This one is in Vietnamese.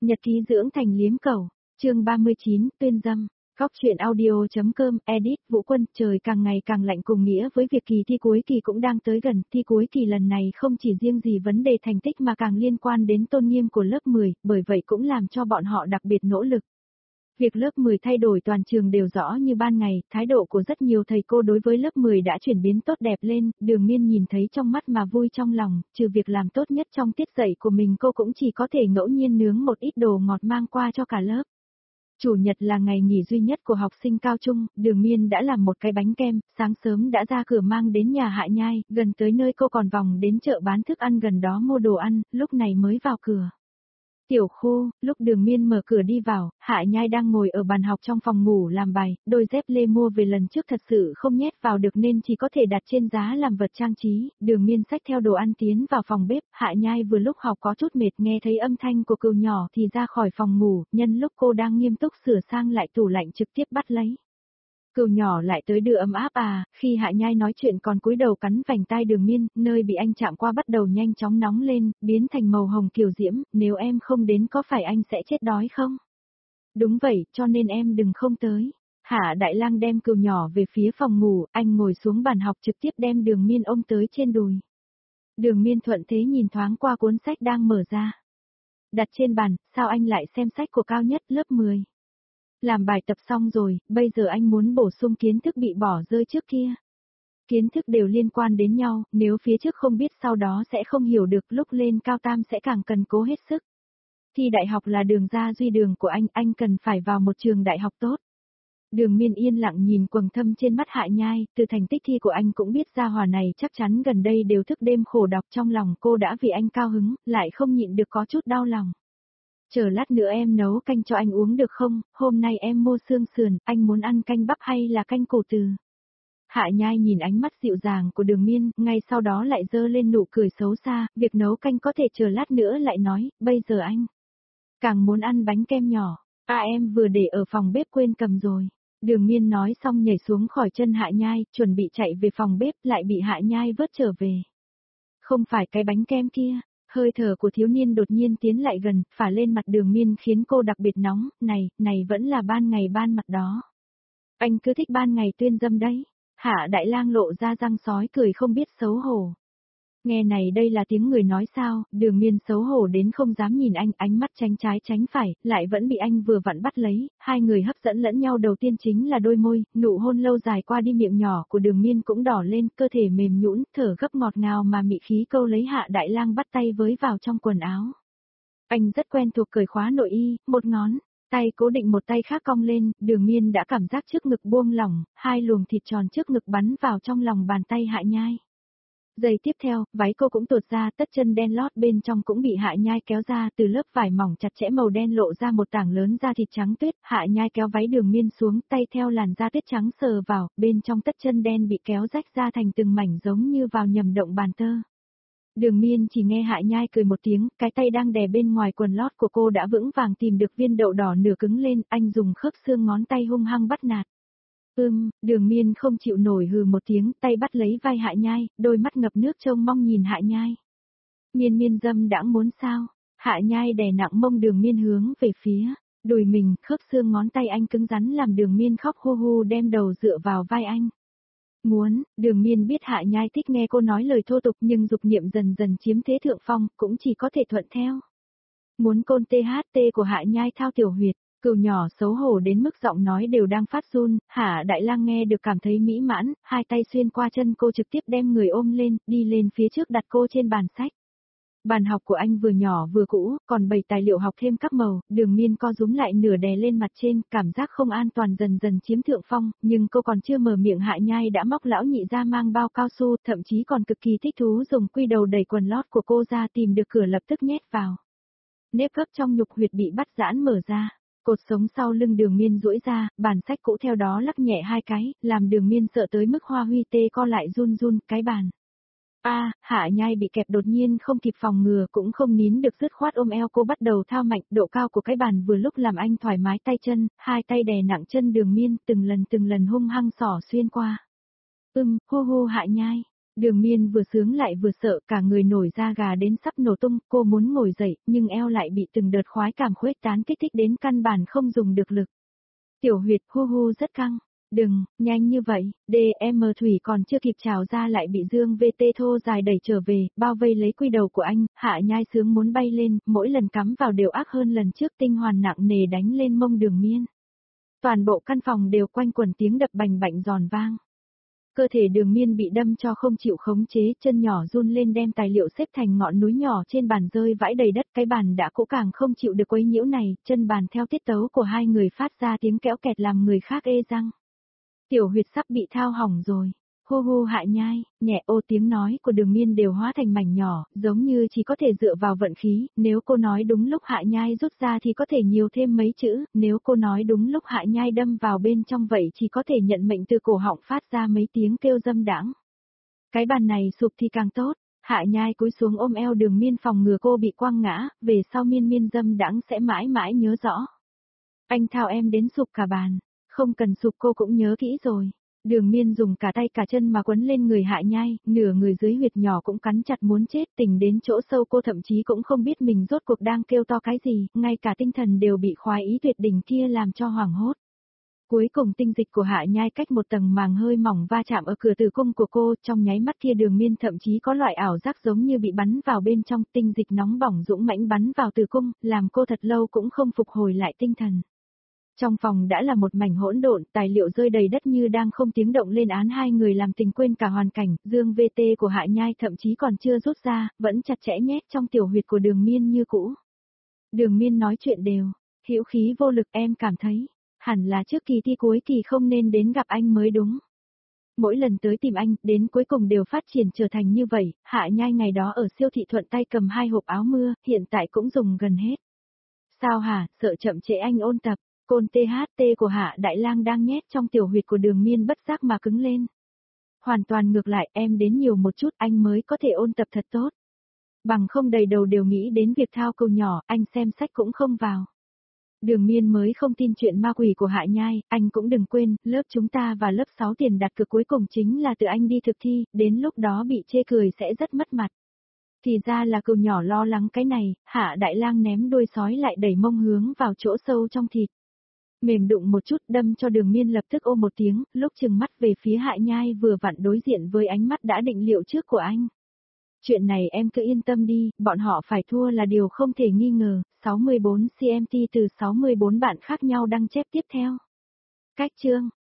Nhật ký dưỡng thành liếm cầu, chương 39, tuyên dâm. Góc truyện audio.com, edit, Vũ Quân, trời càng ngày càng lạnh cùng nghĩa với việc kỳ thi cuối kỳ cũng đang tới gần, thi cuối kỳ lần này không chỉ riêng gì vấn đề thành tích mà càng liên quan đến tôn nghiêm của lớp 10, bởi vậy cũng làm cho bọn họ đặc biệt nỗ lực. Việc lớp 10 thay đổi toàn trường đều rõ như ban ngày, thái độ của rất nhiều thầy cô đối với lớp 10 đã chuyển biến tốt đẹp lên, Đường Miên nhìn thấy trong mắt mà vui trong lòng, trừ việc làm tốt nhất trong tiết dạy của mình cô cũng chỉ có thể ngẫu nhiên nướng một ít đồ ngọt mang qua cho cả lớp. Chủ nhật là ngày nghỉ duy nhất của học sinh cao trung, Đường Miên đã làm một cái bánh kem, sáng sớm đã ra cửa mang đến nhà Hạ Nhai, gần tới nơi cô còn vòng đến chợ bán thức ăn gần đó mua đồ ăn, lúc này mới vào cửa. Tiểu Khu, lúc Đường Miên mở cửa đi vào, Hạ Nhai đang ngồi ở bàn học trong phòng ngủ làm bài, đôi dép lê mua về lần trước thật sự không nhét vào được nên chỉ có thể đặt trên giá làm vật trang trí. Đường Miên xách theo đồ ăn tiến vào phòng bếp, Hạ Nhai vừa lúc học có chút mệt nghe thấy âm thanh của cừu nhỏ thì ra khỏi phòng ngủ, nhân lúc cô đang nghiêm túc sửa sang lại tủ lạnh trực tiếp bắt lấy. Cừu nhỏ lại tới đưa ấm áp à, khi Hạ Nhai nói chuyện còn cúi đầu cắn vành tai Đường Miên, nơi bị anh chạm qua bắt đầu nhanh chóng nóng lên, biến thành màu hồng kiều diễm, nếu em không đến có phải anh sẽ chết đói không? Đúng vậy, cho nên em đừng không tới. Hạ Đại Lang đem cừu nhỏ về phía phòng ngủ, anh ngồi xuống bàn học trực tiếp đem Đường Miên ôm tới trên đùi. Đường Miên thuận thế nhìn thoáng qua cuốn sách đang mở ra. Đặt trên bàn, sao anh lại xem sách của cao nhất lớp 10? Làm bài tập xong rồi, bây giờ anh muốn bổ sung kiến thức bị bỏ rơi trước kia. Kiến thức đều liên quan đến nhau, nếu phía trước không biết sau đó sẽ không hiểu được, lúc lên cao tam sẽ càng cần cố hết sức. Thi đại học là đường ra duy đường của anh cần phải vào một trường đại học tốt. Đường Miên yên lặng nhìn quầng thâm trên mắt Hạ Nhai, từ thành tích thi của anh cũng biết gia hỏa này chắc chắn gần đây đều thức đêm khổ đọc, trong lòng cô đã vì anh cao hứng, lại không nhịn được có chút đau lòng. Chờ lát nữa em nấu canh cho anh uống được không, hôm nay em mua xương sườn, anh muốn ăn canh bắp hay là canh cổ từ? Hạ Nhai nhìn ánh mắt dịu dàng của Đường Miên, ngay sau đó lại giơ lên nụ cười xấu xa, việc nấu canh có thể chờ lát nữa lại nói, bây giờ anh càng muốn ăn bánh kem nhỏ, em vừa để ở phòng bếp quên cầm rồi. Đường Miên nói xong nhảy xuống khỏi chân Hạ Nhai, chuẩn bị chạy về phòng bếp, lại bị Hạ Nhai vớt trở về. Không phải cái bánh kem kia. Hơi thở của thiếu niên đột nhiên tiến lại gần, phả lên mặt Đường Miên khiến cô đặc biệt nóng, này vẫn là ban ngày ban mặt đó. Anh cứ thích ban ngày tuyên dâm đấy. Hạ Đại Lang lộ ra răng sói cười không biết xấu hổ. Nghe này đây là tiếng người nói sao, Đường Miên xấu hổ đến không dám nhìn anh, ánh mắt tránh trái tránh phải, lại vẫn bị anh vừa vặn bắt lấy, hai người hấp dẫn lẫn nhau đầu tiên chính là đôi môi, nụ hôn lâu dài qua đi miệng nhỏ của Đường Miên cũng đỏ lên, cơ thể mềm nhũn, thở gấp ngọt ngào mà mị khí câu lấy Hạ Đại Lang bắt tay với vào trong quần áo. Anh rất quen thuộc cởi khóa nội y, một ngón tay cố định một tay khác cong lên, Đường Miên đã cảm giác trước ngực buông lỏng, hai luồng thịt tròn trước ngực bắn vào trong lòng bàn tay Hạ Nhai. Giây tiếp theo, váy cô cũng tuột ra, tất chân đen lót bên trong cũng bị Hạ Nhai kéo ra, từ lớp vải mỏng chặt chẽ màu đen lộ ra một tảng lớn da thịt trắng tuyết, Hạ Nhai kéo váy Đường Miên xuống, tay theo làn da tuyết trắng sờ vào, bên trong tất chân đen bị kéo rách ra thành từng mảnh giống như vào nhầm động bàn tơ. Đường Miên chỉ nghe Hạ Nhai cười một tiếng, cái tay đang đè bên ngoài quần lót của cô đã vững vàng tìm được viên đậu đỏ nửa cứng lên, anh dùng khớp xương ngón tay hung hăng bắt nạt. Đường Miên không chịu nổi hừ một tiếng, tay bắt lấy vai Hạ Nhai, đôi mắt ngập nước trông mong nhìn Hạ Nhai. Miên dâm đãng muốn sao? Hạ Nhai đè nặng mông Đường Miên hướng về phía đùi mình, khớp xương ngón tay anh cứng rắn làm Đường Miên khóc hu hu đem đầu dựa vào vai anh. Đường Miên biết Hạ Nhai thích nghe cô nói lời thô tục nhưng dục niệm dần dần chiếm thế thượng phong, cũng chỉ có thể thuận theo. Muốn côn THT của Hạ Nhai thao tiểu huyệt. Cừu nhỏ xấu hổ đến mức giọng nói đều đang phát run, Hạ Đại Lang nghe được cảm thấy mỹ mãn, hai tay xuyên qua chân cô trực tiếp đem người ôm lên, đi lên phía trước đặt cô trên bàn sách. Bàn học của anh vừa nhỏ vừa cũ, còn bày tài liệu học thêm các màu, Đường Miên co rúm lại nửa đè lên mặt trên, cảm giác không an toàn dần dần chiếm thượng phong, nhưng cô còn chưa mở miệng Hạ Nhai đã móc lão nhị ra mang bao cao su, thậm chí còn cực kỳ thích thú dùng quy đầu đẩy quần lót của cô ra tìm được cửa lập tức nhét vào. Nếp gấp trong nhục huyệt bị bắt giãn mở ra. Cột sống sau lưng Đường Miên duỗi ra, bàn sách cũ theo đó lắc nhẹ hai cái, làm Đường Miên sợ tới mức hoa huy tê co lại run cái bàn. Hạ Nhai bị kẹp đột nhiên không kịp phòng ngừa cũng không nín được dứt khoát ôm eo cô bắt đầu thao mạnh, độ cao của cái bàn vừa lúc làm anh thoải mái tay chân, hai tay đè nặng chân Đường Miên từng lần hung hăng xỏ xuyên qua. Hô Hạ Nhai. Đường Miên vừa sướng lại vừa sợ, cả người nổi da gà đến sắp nổ tung, cô muốn ngồi dậy, nhưng eo lại bị từng đợt khoái cảm khuếch tán kích thích đến căn bản không dùng được lực. Tiểu huyệt hu hu rất căng. Đừng, nhanh như vậy, DM Thủy còn chưa kịp trào ra lại bị Dương VT thô dài đẩy trở về, bao vây lấy quy đầu của anh, Hạ Nhai sướng muốn bay lên, mỗi lần cắm vào đều ác hơn lần trước, tinh hoàn nặng nề đánh lên mông Đường Miên. Toàn bộ căn phòng đều quanh quẩn tiếng đập bành bạnh giòn vang. Cơ thể Đường Miên bị đâm cho không chịu khống chế, chân nhỏ run lên đem tài liệu xếp thành ngọn núi nhỏ trên bàn rơi vãi đầy đất, cái bàn đã cũ càng không chịu được quấy nhiễu này, chân bàn theo tiết tấu của hai người phát ra tiếng kéo kẹt làm người khác ê răng. Tiểu huyệt sắp bị thao hỏng rồi. Hô hô Hạ Nhai, nhẹ ô tiếng nói của Đường Miên đều hóa thành mảnh nhỏ, giống như chỉ có thể dựa vào vận khí, nếu cô nói đúng lúc Hạ Nhai rút ra thì có thể nhiều thêm mấy chữ, nếu cô nói đúng lúc Hạ Nhai đâm vào bên trong vậy chỉ có thể nhận mệnh từ cổ họng phát ra mấy tiếng kêu dâm đãng. Cái bàn này sụp thì càng tốt, Hạ Nhai cúi xuống ôm eo Đường Miên phòng ngừa cô bị quăng ngã, về sau miên miên dâm đãng sẽ mãi mãi nhớ rõ. Anh thao em đến sụp cả bàn. Không cần sụp cô cũng nhớ kỹ rồi. Đường Miên dùng cả tay cả chân mà quấn lên người Hạ Nhai, nửa người dưới huyệt nhỏ cũng cắn chặt muốn chết, tỉnh đến chỗ sâu cô thậm chí cũng không biết mình rốt cuộc đang kêu to cái gì, ngay cả tinh thần đều bị khoái ý tuyệt đỉnh kia làm cho hoảng hốt. Cuối cùng tinh dịch của Hạ Nhai cách một tầng màng hơi mỏng va chạm ở cửa tử cung của cô, trong nháy mắt kia Đường Miên thậm chí có loại ảo giác giống như bị bắn vào bên trong, tinh dịch nóng bỏng dũng mãnh bắn vào tử cung, làm cô thật lâu cũng không phục hồi lại tinh thần. Trong phòng đã là một mảnh hỗn độn, tài liệu rơi đầy đất như đang không tiếng động lên án hai người làm tình quên cả hoàn cảnh, Dương VT của Hạ Nhai thậm chí còn chưa rút ra, vẫn chặt chẽ nhét trong tiểu huyệt của Đường Miên như cũ. Đường Miên nói chuyện đều, hữu khí vô lực em cảm thấy, hẳn là trước kỳ thi cuối kỳ không nên đến gặp anh mới đúng. Mỗi lần tới tìm anh, đến cuối cùng đều phát triển trở thành như vậy, Hạ Nhai ngày đó ở siêu thị thuận tay cầm 2 hộp áo mưa, hiện tại cũng dùng gần hết. Sao hả, sợ chậm trễ anh ôn tập. Côn THT của Hạ Đại Lang đang nhét trong tiểu huyệt của Đường Miên bất giác mà cứng lên. Hoàn toàn ngược lại, em đến nhiều một chút anh mới có thể ôn tập thật tốt. Bằng không đầy đầu đều nghĩ đến việc thao câu nhỏ, anh xem sách cũng không vào. Đường Miên mới không tin chuyện ma quỷ của Hạ Nhai, anh cũng đừng quên, lớp chúng ta và lớp 6 tiền đặt cược cuối cùng chính là từ anh đi thực thi, đến lúc đó bị chê cười sẽ rất mất mặt. Thì ra là cừu nhỏ lo lắng cái này, Hạ Đại Lang ném đuôi sói lại đẩy mông hướng vào chỗ sâu trong thịt. Mềm đụng một chút đâm cho Đường Miên lập tức ôm một tiếng, lúc chừng mắt về phía Hạ Nhai vừa vặn đối diện với ánh mắt đã định liệu trước của anh. Chuyện này em cứ yên tâm đi, bọn họ phải thua là điều không thể nghi ngờ, 64 CMT từ 64 bạn khác nhau đăng chép tiếp theo. Cách chương